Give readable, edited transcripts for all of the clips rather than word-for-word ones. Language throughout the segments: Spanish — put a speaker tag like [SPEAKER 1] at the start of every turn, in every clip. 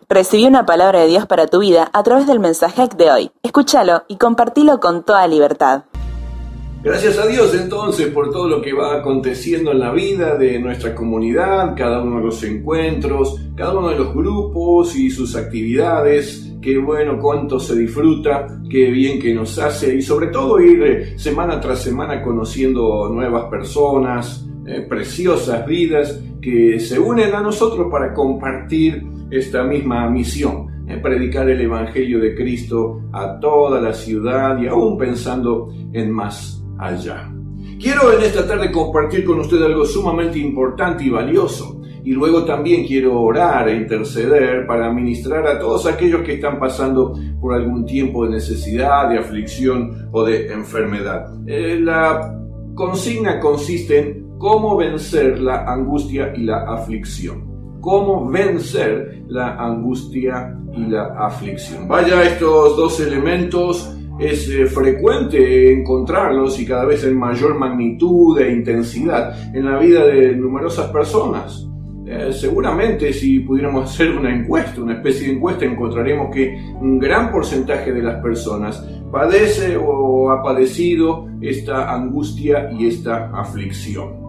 [SPEAKER 1] Recibí una palabra de Dios para tu vida a través del mensaje de hoy. Escúchalo y compartilo con toda libertad.
[SPEAKER 2] Gracias a Dios entonces por todo lo que va aconteciendo en la vida de nuestra comunidad, cada uno de los encuentros, cada uno de los grupos y sus actividades. Qué bueno, cuánto se disfruta, qué bien que nos hace y sobre todo ir semana tras semana conociendo nuevas personas, preciosas vidas que se unen a nosotros para compartir esta misma misión. Predicar el Evangelio de Cristo a toda la ciudad y aún pensando en más allá. Quiero en esta tarde compartir con usted algo sumamente importante y valioso, y luego también quiero orar e interceder para ministrar a todos aquellos que están pasando por algún tiempo de necesidad, de aflicción o de enfermedad. La consigna consiste en cómo vencer la angustia y la aflicción. Cómo vencer la angustia y la aflicción. Vaya, estos dos elementos es frecuente encontrarlos y cada vez en mayor magnitud e intensidad en la vida de numerosas personas. Seguramente si pudiéramos hacer una encuesta, una especie de encuesta, encontraremos que un gran porcentaje de las personas padece o ha padecido esta angustia y esta aflicción.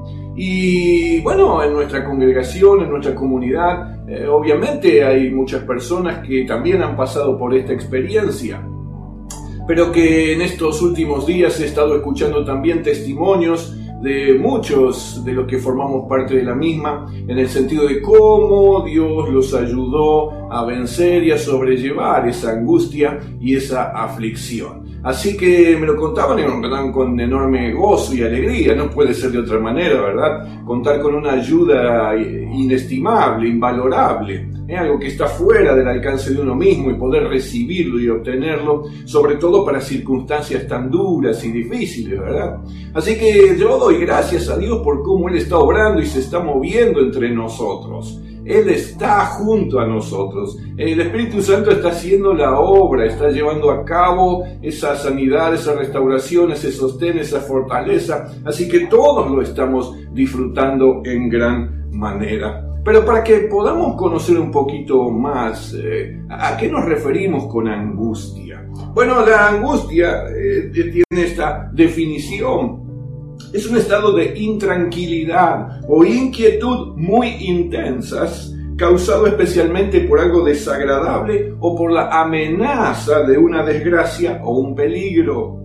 [SPEAKER 2] Y bueno, en nuestra congregación, en nuestra comunidad, obviamente hay muchas personas que también han pasado por esta experiencia, pero que en estos últimos días he estado escuchando también testimonios de muchos de los que formamos parte de la misma, en el sentido de cómo Dios los ayudó a vencer y a sobrellevar esa angustia y esa aflicción. Así que me lo contaban con enorme gozo y alegría, no puede ser de otra manera, ¿verdad? Contar con una ayuda inestimable, invalorable, algo que está fuera del alcance de uno mismo y poder recibirlo y obtenerlo, sobre todo para circunstancias tan duras y difíciles, ¿verdad? Así que yo doy gracias a Dios por cómo Él está obrando y se está moviendo entre nosotros. Él está junto a nosotros. El Espíritu Santo está haciendo la obra, está llevando a cabo esa sanidad, esa restauración, ese sostén, esa fortaleza. Así que todos lo estamos disfrutando en gran manera. Pero para que podamos conocer un poquito más, ¿a qué nos referimos con angustia? Bueno, la angustia tiene esta definición. Es un estado de intranquilidad o inquietud muy intensas, causado especialmente por algo desagradable o por la amenaza de una desgracia o un peligro.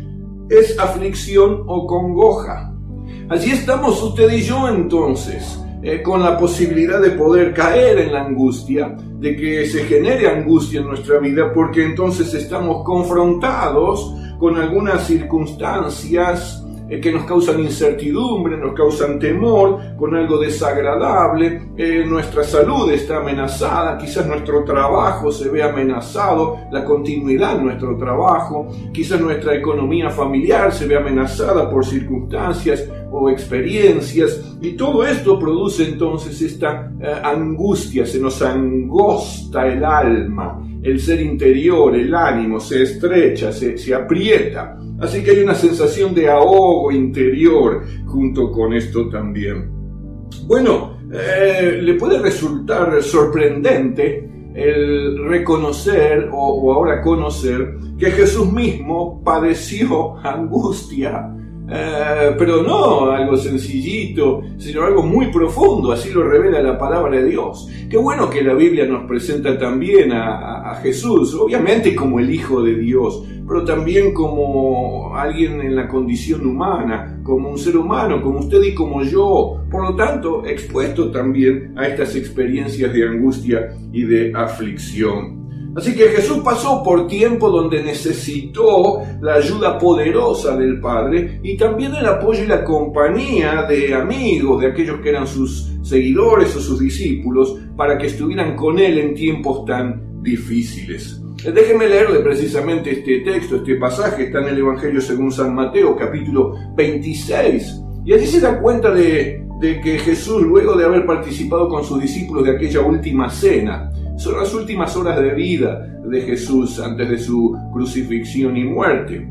[SPEAKER 2] Es aflicción o congoja. Allí estamos usted y yo entonces, con la posibilidad de poder caer en la angustia, de que se genere angustia en nuestra vida, porque entonces estamos confrontados con algunas circunstancias que nos causan incertidumbre, nos causan temor, con algo desagradable, nuestra salud está amenazada, quizás nuestro trabajo se ve amenazado, la continuidad de nuestro trabajo, quizás nuestra economía familiar se ve amenazada por circunstancias o experiencias, y todo esto produce entonces esta angustia, se nos angosta el alma, el ser interior, el ánimo se estrecha, se aprieta. Así que hay una sensación de ahogo interior junto con esto también. Bueno, le puede resultar sorprendente el reconocer o ahora conocer que Jesús mismo padeció angustia. Pero no algo sencillito, sino algo muy profundo, así lo revela la palabra de Dios. Qué bueno que la Biblia nos presenta también a Jesús, obviamente como el Hijo de Dios, pero también como alguien en la condición humana, como un ser humano, como usted y como yo, por lo tanto, expuesto también a estas experiencias de angustia y de aflicción. Así que Jesús pasó por tiempo donde necesitó la ayuda poderosa del Padre y también el apoyo y la compañía de amigos, de aquellos que eran sus seguidores o sus discípulos, para que estuvieran con Él en tiempos tan difíciles. Déjenme leerle precisamente este texto, este pasaje, está en el Evangelio según San Mateo, capítulo 26, y allí se da cuenta de que Jesús, luego de haber participado con sus discípulos de aquella última cena, son las últimas horas de vida de Jesús antes de su crucifixión y muerte.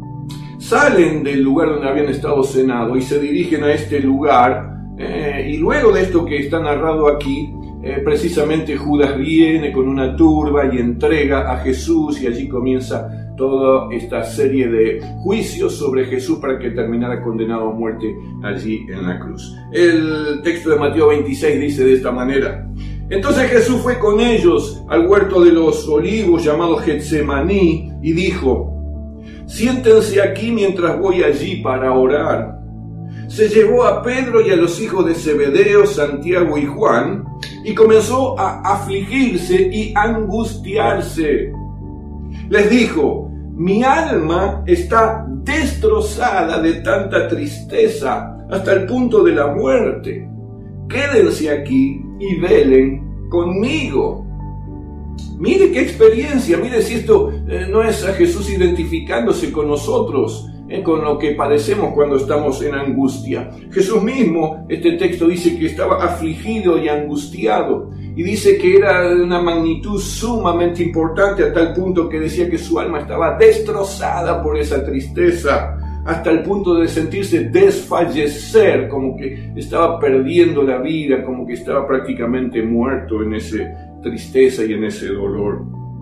[SPEAKER 2] Salen del lugar donde habían estado cenando y se dirigen a este lugar, y luego de esto que está narrado aquí, precisamente Judas viene con una turba y entrega a Jesús, y allí comienza toda esta serie de juicios sobre Jesús para que terminara condenado a muerte allí en la cruz. El texto de Mateo 26 dice de esta manera: entonces Jesús fue con ellos al huerto de los olivos llamado Getsemaní y dijo: siéntense aquí mientras voy allí para orar. Se llevó a Pedro y a los hijos de Zebedeo, Santiago y Juan, y comenzó a afligirse y angustiarse. Les dijo: mi alma está destrozada de tanta tristeza hasta el punto de la muerte. Quédense aquí y velen conmigo. Mire qué experiencia, mire si esto no es a Jesús identificándose con nosotros, con lo que padecemos cuando estamos en angustia. Jesús mismo, este texto dice que estaba afligido y angustiado, y dice que era de una magnitud sumamente importante, a tal punto que decía que su alma estaba destrozada por esa tristeza, hasta el punto de sentirse desfallecer, como que estaba perdiendo la vida, como que estaba prácticamente muerto en esa tristeza y en ese dolor.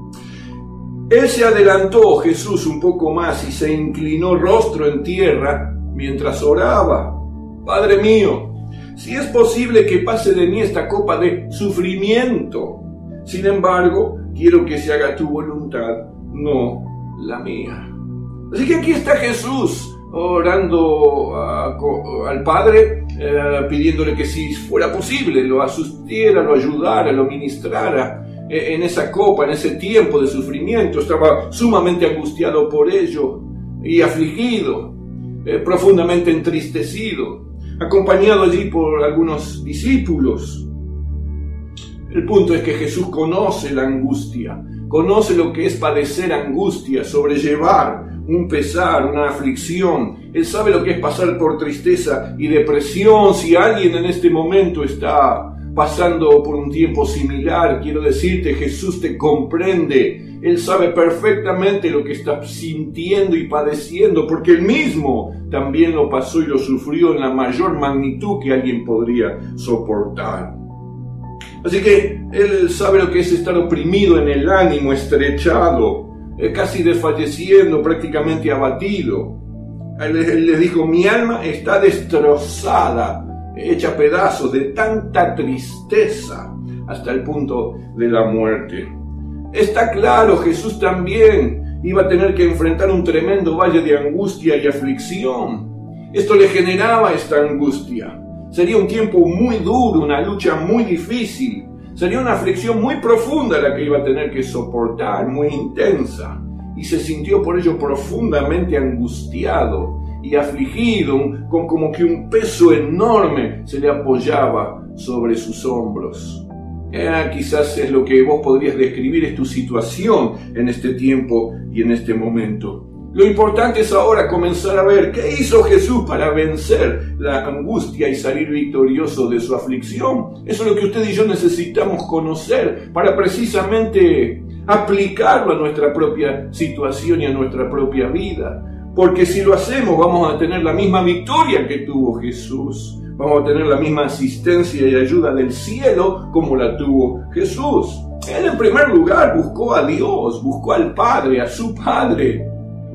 [SPEAKER 2] Él se adelantó, Jesús, un poco más y se inclinó rostro en tierra mientras oraba: Padre mío, si es posible que pase de mí esta copa de sufrimiento, sin embargo, quiero que se haga tu voluntad, no la mía. Así que aquí está Jesús orando al Padre, pidiéndole que si fuera posible lo asistiera, lo ayudara, lo ministrara en esa copa, en ese tiempo de sufrimiento. Estaba sumamente angustiado por ello y afligido, profundamente entristecido, acompañado allí por algunos discípulos. El punto es que Jesús conoce la angustia, conoce lo que es padecer angustia, sobrellevar un pesar, una aflicción. Él sabe lo que es pasar por tristeza y depresión. Si alguien en este momento está pasando por un tiempo similar, quiero decirte, Jesús te comprende. Él sabe perfectamente lo que estás sintiendo y padeciendo, porque Él mismo también lo pasó y lo sufrió en la mayor magnitud que alguien podría soportar. Así que Él sabe lo que es estar oprimido en el ánimo, estrechado, casi desfalleciendo, prácticamente abatido. Él les dijo: mi alma está destrozada, hecha pedazos de tanta tristeza, hasta el punto de la muerte. Está claro, Jesús también iba a tener que enfrentar un tremendo valle de angustia y aflicción. Esto le generaba esta angustia. Sería un tiempo muy duro, una lucha muy difícil. Sería una aflicción muy profunda la que iba a tener que soportar, muy intensa. Y se sintió por ello profundamente angustiado y afligido, como que un peso enorme se le apoyaba sobre sus hombros. Quizás es lo que vos podrías describir, es tu situación en este tiempo y en este momento. Lo importante es ahora comenzar a ver qué hizo Jesús para vencer la angustia y salir victorioso de su aflicción. Eso es lo que usted y yo necesitamos conocer para precisamente aplicarlo a nuestra propia situación y a nuestra propia vida. Porque si lo hacemos, vamos a tener la misma victoria que tuvo Jesús. Vamos a tener la misma asistencia y ayuda del cielo como la tuvo Jesús. Él en primer lugar buscó a Dios, buscó al Padre, a su Padre.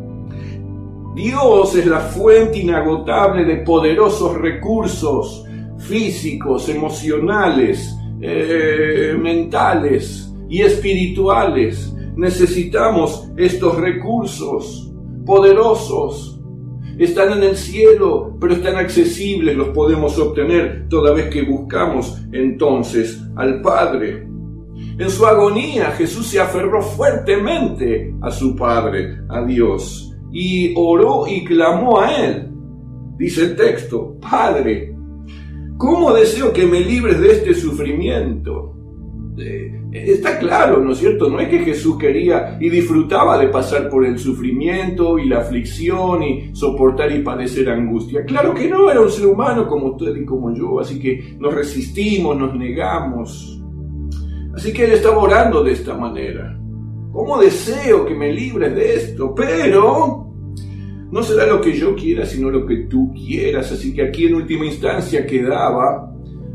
[SPEAKER 2] Dios es la fuente inagotable de poderosos recursos físicos, emocionales, mentales y espirituales. Necesitamos estos recursos poderosos. Están en el cielo, pero están accesibles, los podemos obtener toda vez que buscamos entonces al Padre. En su agonía, Jesús se aferró fuertemente a su Padre, a Dios, y oró y clamó a Él. Dice el texto: Padre, ¿cómo deseo que me libres de este sufrimiento? Está claro, ¿no es cierto? No es que Jesús quería y disfrutaba de pasar por el sufrimiento y la aflicción y soportar y padecer angustia. Claro que no, era un ser humano como usted y como yo, así que nos resistimos, nos negamos. Así que Él estaba orando de esta manera. ¿Cómo deseo que me libres de esto? Pero no será lo que yo quiera, sino lo que tú quieras. Así que aquí en última instancia quedaba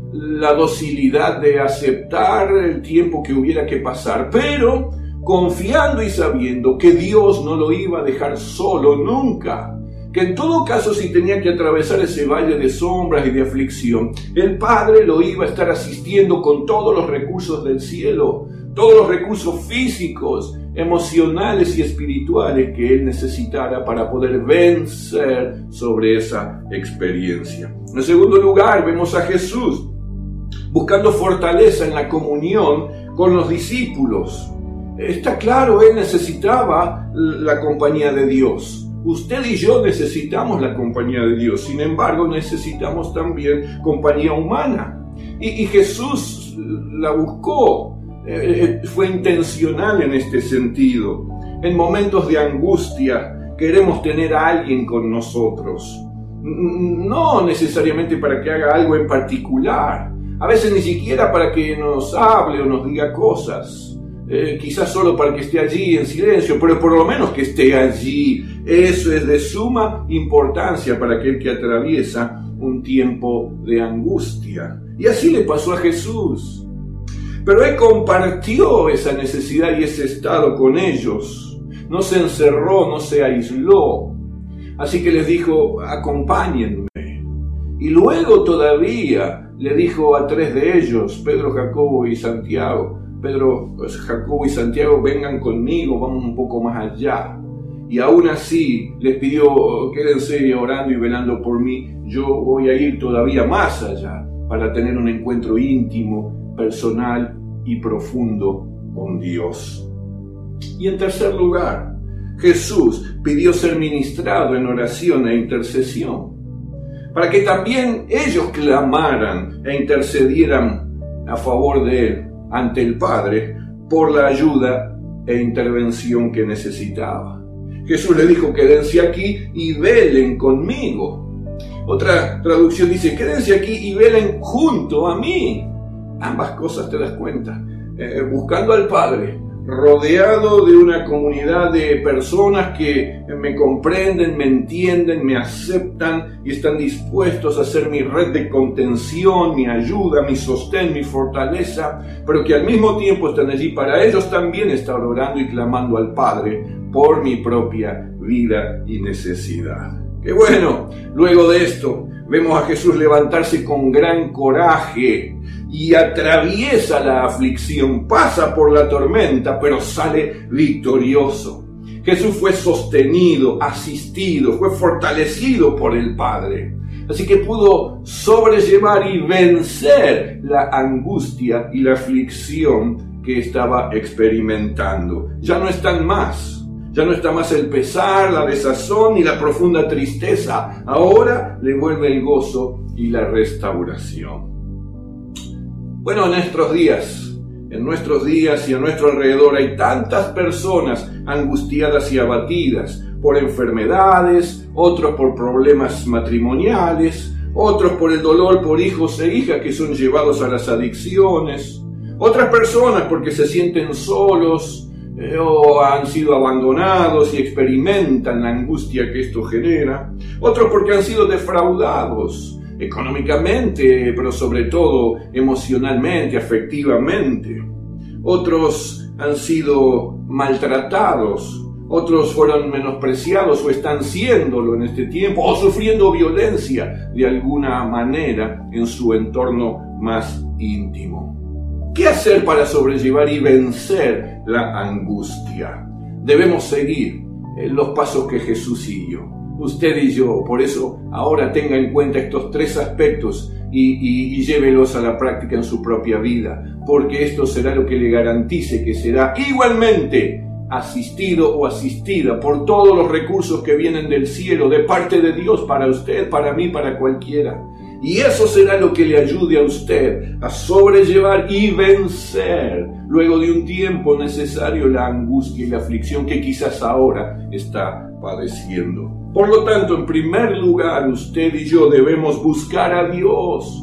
[SPEAKER 2] la docilidad de aceptar el tiempo que hubiera que pasar, pero confiando y sabiendo que Dios no lo iba a dejar solo nunca, que en todo caso si tenía que atravesar ese valle de sombras y de aflicción, el Padre lo iba a estar asistiendo con todos los recursos del cielo, todos los recursos físicos, emocionales y espirituales que él necesitara para poder vencer sobre esa experiencia. En segundo lugar, vemos a Jesús buscando fortaleza en la comunión con los discípulos. Está claro, él necesitaba la compañía de Dios. Usted y yo necesitamos la compañía de Dios. Sin embargo, necesitamos también compañía humana. Y Jesús la buscó. Fue intencional en este sentido. En momentos de angustia queremos tener a alguien con nosotros. No necesariamente para que haga algo en particular. A veces ni siquiera para que nos hable o nos diga cosas. Quizás solo para que esté allí en silencio, pero por lo menos que esté allí. Eso es de suma importancia para aquel que atraviesa un tiempo de angustia. Y así le pasó a Jesús. Pero él compartió esa necesidad y ese estado con ellos. No se encerró, no se aisló. Así que les dijo, acompáñenme. Y luego todavía le dijo a 3 de ellos, Pedro, Jacobo y Santiago, Jacobo y Santiago, vengan conmigo, vamos un poco más allá. Y aún así les pidió, quédense orando y velando por mí, yo voy a ir todavía más allá para tener un encuentro íntimo, personal y profundo con Dios. Y en tercer lugar, Jesús pidió ser ministrado en oración e intercesión, para que también ellos clamaran e intercedieran a favor de él ante el Padre por la ayuda e intervención que necesitaba. Jesús le dijo, quédense aquí y velen conmigo. Otra traducción dice, quédense aquí y velen junto a mí. Ambas cosas, te das cuenta. Buscando al Padre, rodeado de una comunidad de personas que me comprenden, me entienden, me aceptan y están dispuestos a ser mi red de contención, mi ayuda, mi sostén, mi fortaleza, pero que al mismo tiempo están allí para ellos también estar orando y clamando al Padre por mi propia vida y necesidad. ¡Qué bueno! Luego de esto, vemos a Jesús levantarse con gran coraje y atraviesa la aflicción, pasa por la tormenta, pero sale victorioso. Jesús fue sostenido, asistido, fue fortalecido por el Padre. Así que pudo sobrellevar y vencer la angustia y la aflicción que estaba experimentando. Ya no están más. Ya no está más el pesar, la desazón y la profunda tristeza. Ahora le vuelve el gozo y la restauración. Bueno, en nuestros días y a nuestro alrededor hay tantas personas angustiadas y abatidas por enfermedades, otros por problemas matrimoniales, otros por el dolor por hijos e hijas que son llevados a las adicciones, otras personas porque se sienten solos, o han sido abandonados y experimentan la angustia que esto genera, otros porque han sido defraudados económicamente, pero sobre todo emocionalmente, afectivamente, otros han sido maltratados, otros fueron menospreciados o están siéndolo en este tiempo, o sufriendo violencia de alguna manera en su entorno más íntimo. ¿Qué hacer para sobrellevar y vencer la angustia? Debemos seguir los pasos que Jesús siguió. Usted y yo, por eso ahora tenga en cuenta estos 3 aspectos y llévelos a la práctica en su propia vida, porque esto será lo que le garantice que será igualmente asistido o asistida por todos los recursos que vienen del cielo, de parte de Dios, para usted, para mí, para cualquiera. Y eso será lo que le ayude a usted a sobrellevar y vencer, luego de un tiempo necesario, la angustia y la aflicción que quizás ahora está padeciendo. Por lo tanto, en primer lugar, usted y yo debemos buscar a Dios.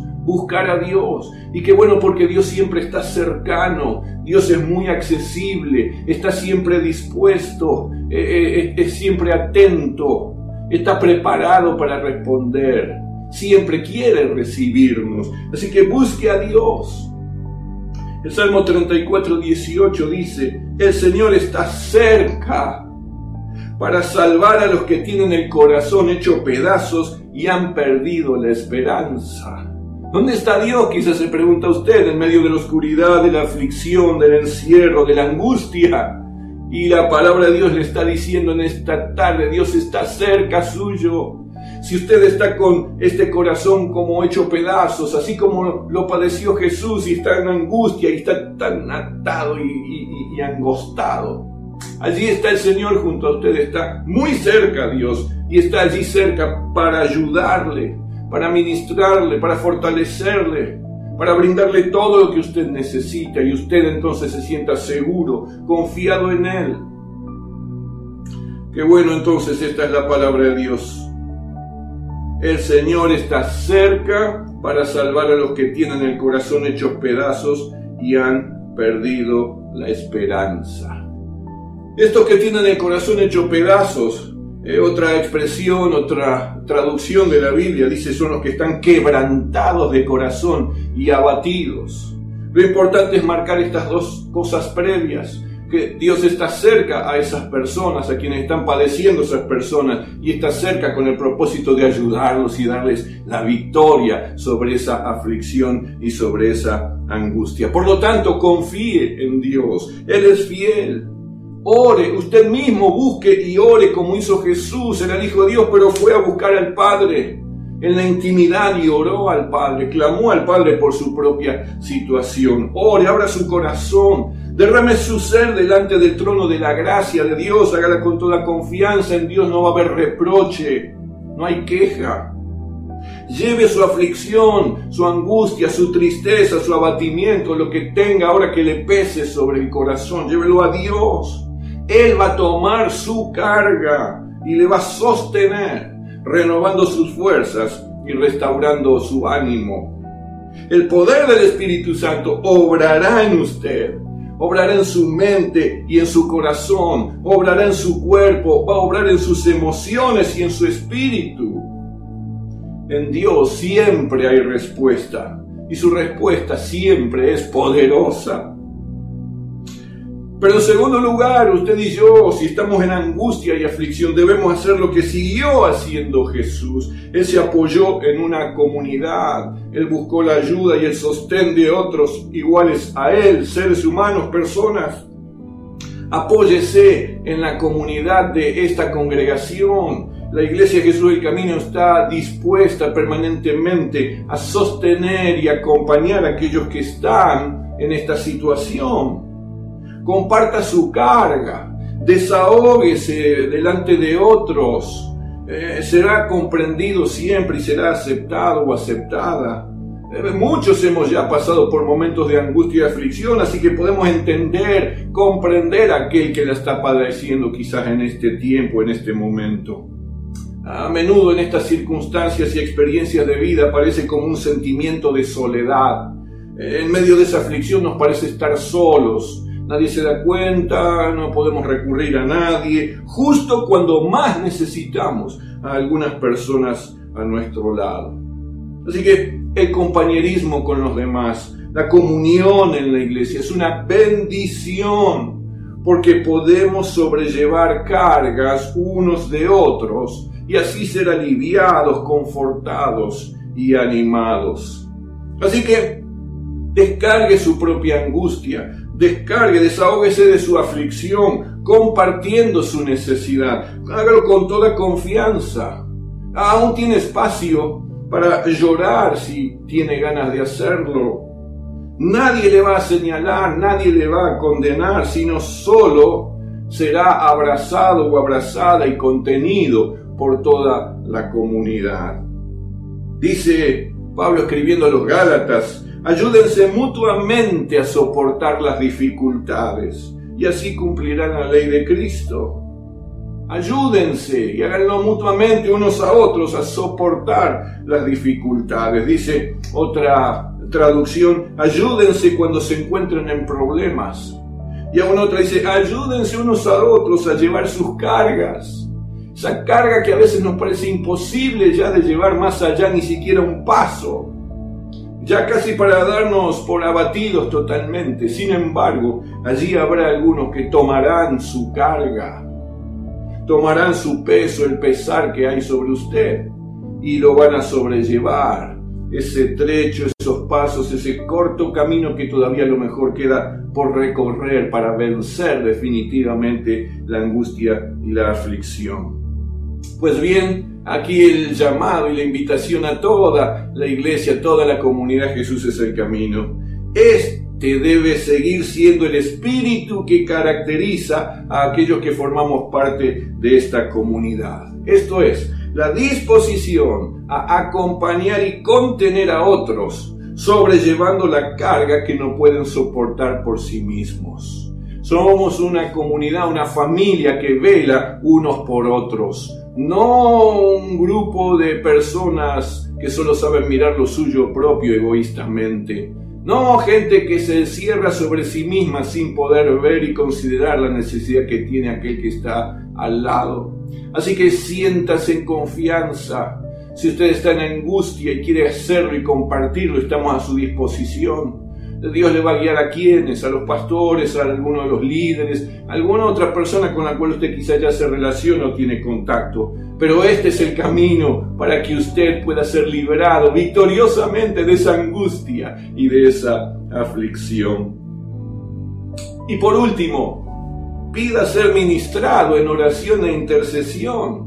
[SPEAKER 2] Y qué bueno, porque Dios siempre está cercano, Dios es muy accesible, está siempre dispuesto, es siempre atento, está preparado para responder. siempre quiere recibirnos. Así que busque a Dios. El Salmo 34:18 dice: el Señor está cerca para salvar a los que tienen el corazón hecho pedazos y han perdido la esperanza. ¿Dónde está Dios? Quizás se pregunta usted, en medio de la oscuridad, de la aflicción, del encierro, de la angustia. Y la palabra de Dios le está diciendo en esta tarde: Dios está cerca suyo. Si usted está con este corazón como hecho pedazos, así como lo padeció Jesús, y está en angustia y está tan atado y angostado, allí está el Señor junto a usted, está muy cerca Dios, y está allí cerca para ayudarle, para ministrarle, para fortalecerle, para brindarle todo lo que usted necesita, y usted entonces se sienta seguro, confiado en Él. Qué bueno, entonces esta es la palabra de Dios. El Señor está cerca para salvar a los que tienen el corazón hechos pedazos y han perdido la esperanza. Estos que tienen el corazón hecho pedazos, otra expresión, otra traducción de la Biblia dice, son los que están quebrantados de corazón y abatidos. Lo importante es marcar estas dos cosas previas, que Dios está cerca a esas personas, a quienes están padeciendo esas personas, y está cerca con el propósito de ayudarlos y darles la victoria sobre esa aflicción y sobre esa angustia. Por lo tanto, confíe en Dios. Él es fiel. Ore, usted mismo busque y ore como hizo Jesús. Era el Hijo de Dios, pero fue a buscar al Padre en la intimidad y oró al Padre, clamó al Padre por su propia situación. Ore, abra su corazón, derrame su ser delante del trono de la gracia de Dios, hágala con toda confianza en Dios, no va a haber reproche, no hay queja. Lleve su aflicción, su angustia, su tristeza, su abatimiento, lo que tenga ahora que le pese sobre el corazón, llévelo a Dios. Él va a tomar su carga y le va a sostener, renovando sus fuerzas y restaurando su ánimo. El poder del Espíritu Santo obrará en usted, obrará en su mente y en su corazón, obrará en su cuerpo, va a obrar en sus emociones y en su espíritu. En Dios siempre hay respuesta, y su respuesta siempre es poderosa. Pero en segundo lugar, usted y yo, si estamos en angustia y aflicción, debemos hacer lo que siguió haciendo Jesús. Él se apoyó en una comunidad, Él buscó la ayuda y el sostén de otros iguales a Él, seres humanos, personas. Apóyese en la comunidad de esta congregación. La Iglesia Jesús del Camino está dispuesta permanentemente a sostener y acompañar a aquellos que están en esta situación. Comparta su carga, desahóguese delante de otros, será comprendido siempre y será aceptado o aceptada. Muchos hemos ya pasado por momentos de angustia y aflicción, así que podemos entender, comprender a aquel que la está padeciendo quizás en este tiempo, en este momento. A menudo en estas circunstancias y experiencias de vida aparece como un sentimiento de soledad. En medio de esa aflicción nos parece estar solos. Nadie se da cuenta, no podemos recurrir a nadie, justo cuando más necesitamos a algunas personas a nuestro lado. Así que el compañerismo con los demás, la comunión en la iglesia es una bendición, porque podemos sobrellevar cargas unos de otros y así ser aliviados, confortados y animados. Así que descargue su propia angustia, desahóguese de su aflicción, compartiendo su necesidad. Hágalo con toda confianza. Aún tiene espacio para llorar si tiene ganas de hacerlo. Nadie le va a señalar, nadie le va a condenar, sino solo será abrazado o abrazada y contenido por toda la comunidad. Dice Pablo escribiendo a los Gálatas: ayúdense mutuamente a soportar las dificultades y así cumplirán la ley de Cristo. Ayúdense y háganlo mutuamente unos a otros a soportar las dificultades. Dice otra traducción: ayúdense cuando se encuentren en problemas. Y aún otra dice: ayúdense unos a otros a llevar sus cargas. esa carga que a veces nos parece imposible ya de llevar más allá ni siquiera un paso, ya casi para darnos por abatidos totalmente. Sin embargo, allí habrá algunos que tomarán su carga, tomarán su peso, el pesar que hay sobre usted, y lo van a sobrellevar. Ese trecho, esos pasos, ese corto camino que todavía a lo mejor queda por recorrer para vencer definitivamente la angustia y la aflicción. Pues bien, aquí el llamado y la invitación a toda la iglesia, a toda la comunidad Jesús es el camino. Este debe seguir siendo el espíritu que caracteriza a aquellos que formamos parte de esta comunidad. Esto es, la disposición a acompañar y contener a otros, sobrellevando la carga que no pueden soportar por sí mismos. Somos una comunidad, una familia que vela unos por otros, no un grupo de personas que solo saben mirar lo suyo propio egoístamente. No gente que se encierra sobre sí misma sin poder ver y considerar la necesidad que tiene aquel que está al lado. Así que siéntase en confianza. Si usted está en angustia y quiere hacerlo y compartirlo, estamos a su disposición. Dios le va a guiar a quienes, a los pastores, a alguno de los líderes, a alguna otra persona con la cual usted quizá ya se relaciona o tiene contacto. Pero este es el camino para que usted pueda ser liberado victoriosamente de esa angustia y de esa aflicción. Y por último, pida ser ministrado en oración e intercesión.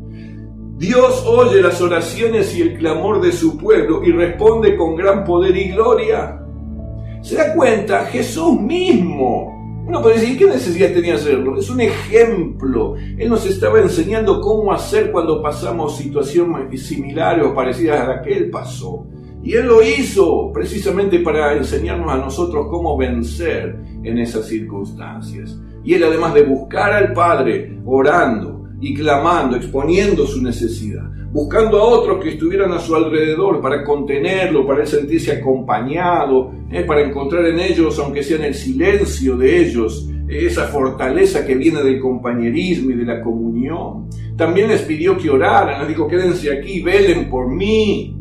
[SPEAKER 2] Dios oye las oraciones y el clamor de su pueblo y responde con gran poder y gloria. ¿Se da cuenta? Jesús mismo. Uno puede decir, ¿qué necesidad tenía hacerlo? Es un ejemplo. Él nos estaba enseñando cómo hacer cuando pasamos situaciones similares o parecidas a la que Él pasó. Y Él lo hizo precisamente para enseñarnos a nosotros cómo vencer en esas circunstancias. Y Él, además de buscar al Padre, orando y clamando, exponiendo su necesidad, buscando a otros que estuvieran a su alrededor para contenerlo, para él sentirse acompañado, para encontrar en ellos, aunque sea en el silencio de ellos, esa fortaleza que viene del compañerismo y de la comunión. También les pidió que oraran, les dijo, quédense aquí, velen por mí.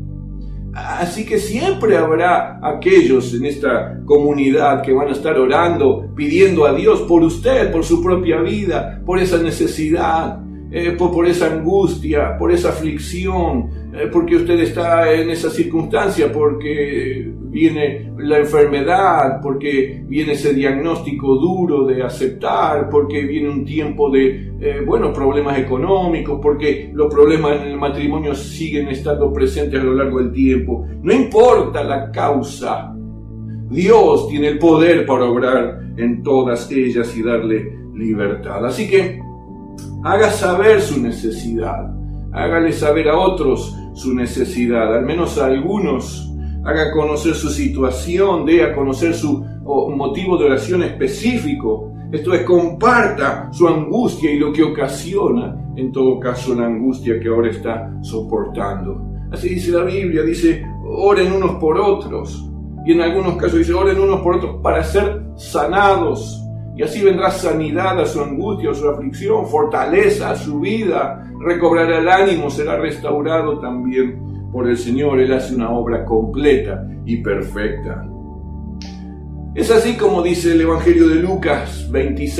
[SPEAKER 2] Así que siempre habrá aquellos en esta comunidad que van a estar orando, pidiendo a Dios por usted, por su propia vida, por esa necesidad, por esa angustia, por esa aflicción, porque usted está en esa circunstancia, porque viene la enfermedad, porque viene ese diagnóstico duro de aceptar, porque viene un tiempo de problemas económicos, porque los problemas en el matrimonio siguen estando presentes a lo largo del tiempo. No importa la causa, Dios tiene el poder para obrar en todas ellas y darle libertad. Así que haga saber su necesidad, hágale saber a otros su necesidad, al menos a algunos. Haga conocer su situación, dé a conocer su motivo de oración específico. Esto es, comparta su angustia y lo que ocasiona, en todo caso, la angustia que ahora está soportando. Así dice la Biblia, dice, oren unos por otros. Y en algunos casos dice, oren unos por otros para ser sanados. Y así vendrá sanidad a su angustia, a su aflicción, fortaleza a su vida, recobrará el ánimo, será restaurado también por el Señor. Él hace una obra completa y perfecta. Es así como dice el Evangelio de Lucas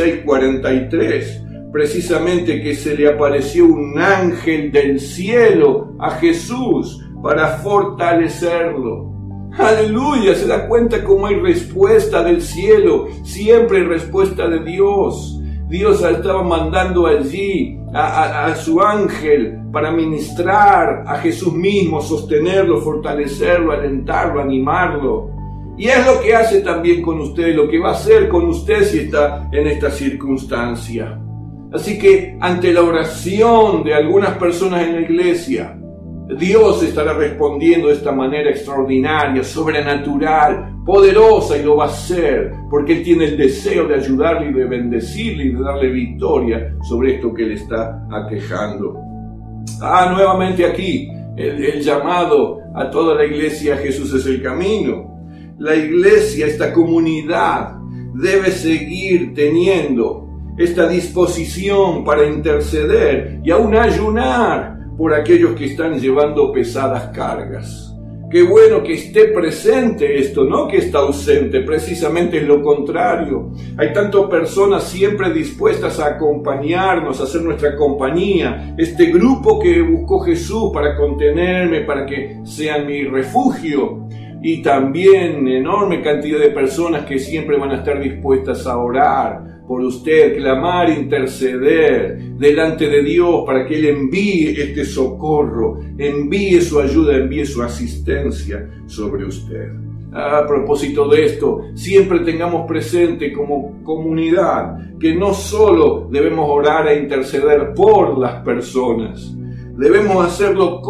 [SPEAKER 2] 26:43, precisamente que se le apareció un ángel del cielo a Jesús para fortalecerlo. ¡Aleluya! Se da cuenta cómo hay respuesta del cielo, siempre hay respuesta de Dios. Dios estaba mandando allí a su ángel para ministrar a Jesús mismo, sostenerlo, fortalecerlo, alentarlo, animarlo. Y es lo que hace también con usted, lo que va a hacer con usted si está en esta circunstancia. Así que ante la oración de algunas personas en la iglesia, Dios estará respondiendo de esta manera extraordinaria, sobrenatural, poderosa, y lo va a hacer porque Él tiene el deseo de ayudarle y de bendecirle y de darle victoria sobre esto que le está aquejando. Nuevamente aquí el llamado a toda la iglesia, Jesús es el camino. La iglesia, esta comunidad, debe seguir teniendo esta disposición para interceder y aún ayunar por aquellos que están llevando pesadas cargas. Qué bueno que esté presente esto, no que está ausente, precisamente es lo contrario. Hay tantas personas siempre dispuestas a acompañarnos, a hacer nuestra compañía. Este grupo que buscó Jesús para contenerme, para que sean mi refugio. Y también enorme cantidad de personas que siempre van a estar dispuestas a orar por usted, clamar, interceder delante de Dios para que Él envíe este socorro, envíe su ayuda, envíe su asistencia sobre usted. A propósito de esto, siempre tengamos presente como comunidad que no solo debemos orar e interceder por las personas, debemos hacerlo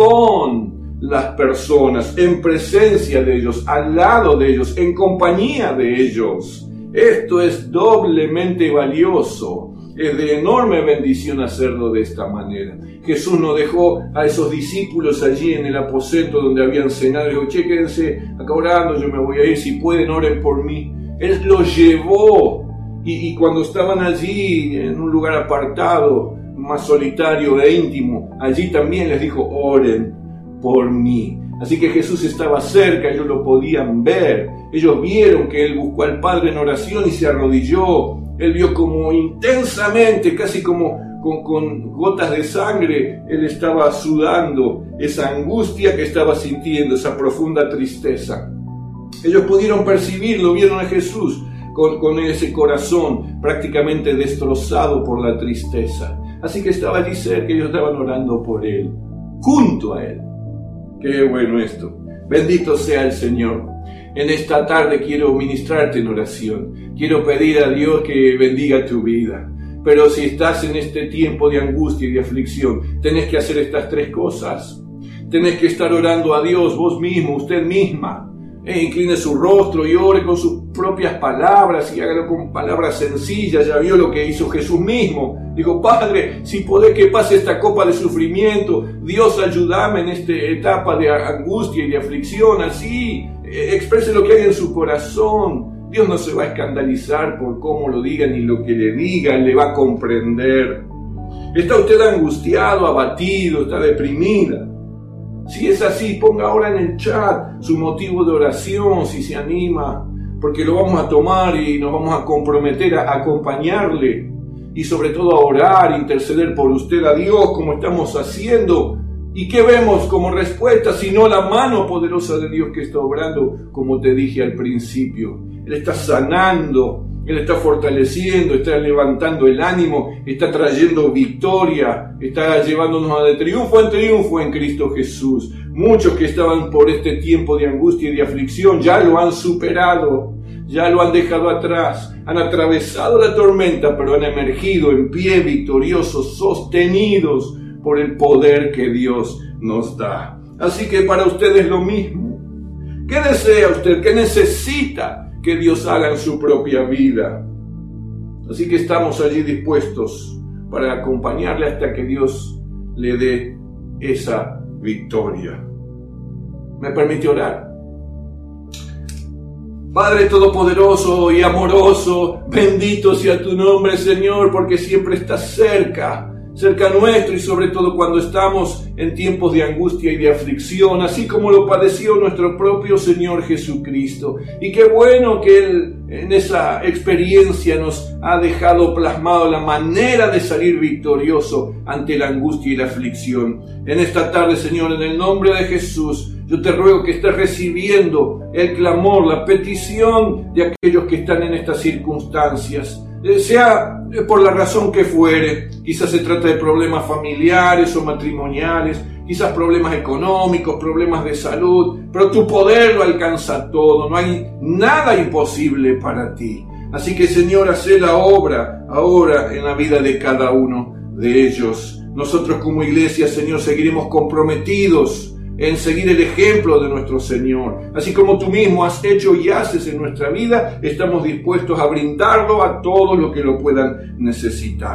[SPEAKER 2] con las personas, en presencia de ellos, al lado de ellos, en compañía de ellos. Esto es doblemente valioso, es de enorme bendición hacerlo de esta manera. Jesús no dejó a esos discípulos allí en el aposento donde habían cenado y dijo, che, quédense acá orando, yo me voy a ir, si pueden oren por mí. Él los llevó y cuando estaban allí en un lugar apartado, más solitario e íntimo, allí también les dijo, oren por mí. Así que Jesús estaba cerca, ellos lo podían ver. Ellos vieron que Él buscó al Padre en oración y se arrodilló. Él vio como intensamente, casi como con gotas de sangre, Él estaba sudando esa angustia que estaba sintiendo, esa profunda tristeza. Ellos pudieron percibirlo, vieron a Jesús con ese corazón prácticamente destrozado por la tristeza. Así que estaba allí cerca, ellos estaban orando por Él, junto a Él. Qué bueno esto. Bendito sea el Señor. En esta tarde quiero ministrarte en oración. Quiero pedir a Dios que bendiga tu vida. Pero si estás en este tiempo de angustia y de aflicción, tenés que hacer estas tres cosas. Tenés que estar orando a Dios, vos mismo, usted misma. Incline su rostro y ore con sus propias palabras y hágalo con palabras sencillas. Ya vio lo que hizo Jesús mismo. Dijo, Padre, si podés que pase esta copa de sufrimiento, Dios ayúdame en esta etapa de angustia y de aflicción. Así, exprese lo que hay en su corazón. Dios no se va a escandalizar por cómo lo diga ni lo que le diga, Él le va a comprender. ¿Está usted angustiado, abatido, está deprimida? Si es así, ponga ahora en el chat su motivo de oración, si se anima, porque lo vamos a tomar y nos vamos a comprometer a acompañarle y sobre todo a orar, interceder por usted a Dios como estamos haciendo. ¿Y qué vemos como respuesta sino la mano poderosa de Dios que está obrando, como te dije al principio? Él está sanando, Él está fortaleciendo, está levantando el ánimo, está trayendo victoria, está llevándonos de triunfo en triunfo en Cristo Jesús. Muchos que estaban por este tiempo de angustia y de aflicción ya lo han superado, ya lo han dejado atrás, han atravesado la tormenta, pero han emergido en pie victoriosos, sostenidos por el poder que Dios nos da. Así que para ustedes lo mismo. ¿Qué desea usted? ¿Qué necesita que Dios haga en su propia vida? Así que estamos allí dispuestos para acompañarle hasta que Dios le dé esa victoria. ¿Me permite orar? Padre Todopoderoso y amoroso, bendito sea tu nombre, Señor, porque siempre estás cerca nuestro y sobre todo cuando estamos en tiempos de angustia y de aflicción, así como lo padeció nuestro propio Señor Jesucristo. Y qué bueno que Él en esa experiencia nos ha dejado plasmado la manera de salir victorioso ante la angustia y la aflicción. En esta tarde, Señor, en el nombre de Jesús, yo te ruego que estés recibiendo el clamor, la petición de aquellos que están en estas circunstancias. Sea por la razón que fuere, quizás se trata de problemas familiares o matrimoniales, quizás problemas económicos, problemas de salud, pero tu poder lo alcanza todo, no hay nada imposible para ti. Así que, Señor, haz la obra ahora en la vida de cada uno de ellos. Nosotros como iglesia, Señor, seguiremos comprometidos en seguir el ejemplo de nuestro Señor. Así como tú mismo has hecho y haces en nuestra vida, estamos dispuestos a brindarlo a todos los que lo puedan necesitar.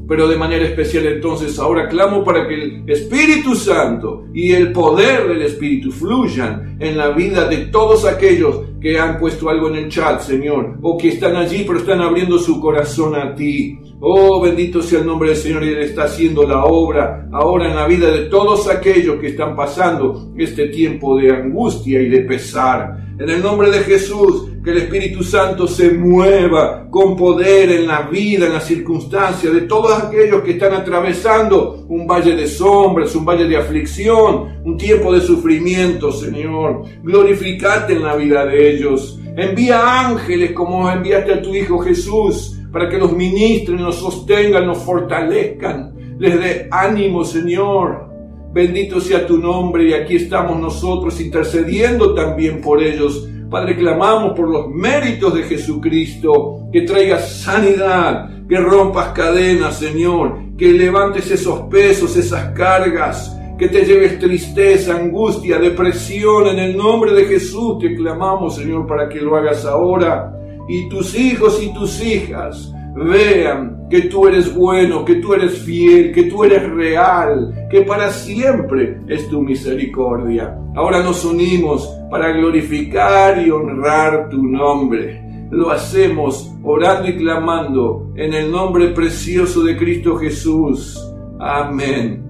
[SPEAKER 2] pero de manera especial entonces ahora clamo para que el Espíritu Santo y el poder del Espíritu fluyan en la vida de todos aquellos que han puesto algo en el chat, Señor, o que están allí pero están abriendo su corazón a ti. Oh, bendito sea el nombre del Señor, y Él está haciendo la obra ahora en la vida de todos aquellos que están pasando este tiempo de angustia y de pesar. En el nombre de Jesús, que el Espíritu Santo se mueva con poder en la vida, en las circunstancias de todos aquellos que están atravesando un valle de sombras, un valle de aflicción, un tiempo de sufrimiento, Señor. Glorificate en la vida de ellos. Envía ángeles como enviaste a tu Hijo Jesús, para que los ministren, los sostengan, los fortalezcan, les dé ánimo, Señor. Bendito sea tu nombre, y aquí estamos nosotros intercediendo también por ellos. Padre, clamamos por los méritos de Jesucristo, que traigas sanidad, que rompas cadenas, Señor, que levantes esos pesos, esas cargas, que te lleves tristeza, angustia, depresión. En el nombre de Jesús te clamamos, Señor, para que lo hagas ahora. Y tus hijos y tus hijas vean que tú eres bueno, que tú eres fiel, que tú eres real, que para siempre es tu misericordia. Ahora nos unimos para glorificar y honrar tu nombre. Lo hacemos orando y clamando en el nombre precioso de Cristo Jesús. Amén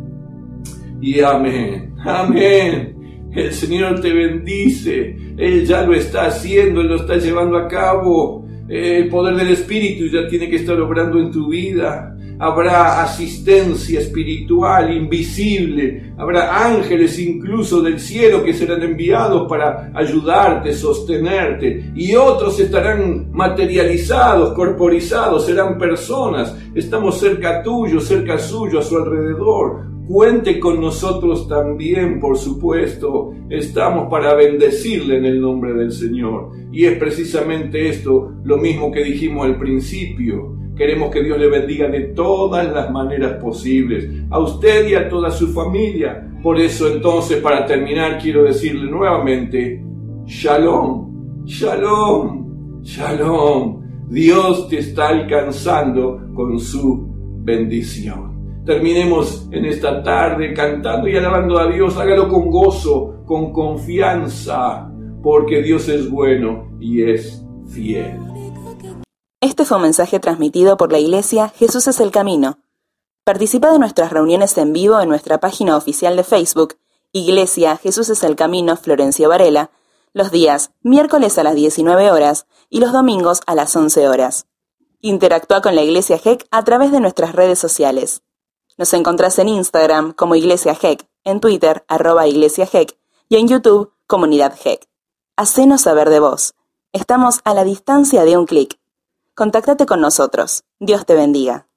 [SPEAKER 2] y amén. Amén. El Señor te bendice. Él ya lo está haciendo, Él lo está llevando a cabo. El poder del Espíritu ya tiene que estar obrando en tu vida. Habrá asistencia espiritual invisible. Habrá ángeles incluso del cielo que serán enviados para ayudarte, sostenerte. Y otros estarán materializados, corporizados, serán personas. Estamos cerca tuyo, cerca suyo, a su alrededor. Cuente con nosotros también, por supuesto. Estamos para bendecirle en el nombre del Señor. Y es precisamente esto lo mismo que dijimos al principio. Queremos que Dios le bendiga de todas las maneras posibles, a usted y a toda su familia. Por eso entonces, para terminar, quiero decirle nuevamente, Shalom, Shalom, Shalom. Dios te está alcanzando con su bendición. Terminemos en esta tarde cantando y alabando a Dios. Hágalo con gozo, con confianza, porque Dios es bueno y es fiel.
[SPEAKER 1] Este fue un mensaje transmitido por la Iglesia Jesús es el Camino. Participa de nuestras reuniones en vivo en nuestra página oficial de Facebook, Iglesia Jesús es el Camino Florencio Varela, los días miércoles a las 19 horas y los domingos a las 11 horas. Interactúa con la Iglesia GEC a través de nuestras redes sociales. Nos encontrás en Instagram como Iglesia GEC, en Twitter @Iglesia GEC y en YouTube Comunidad GEC. Hacenos saber de vos. Estamos a la distancia de un clic. Contáctate con nosotros. Dios te bendiga.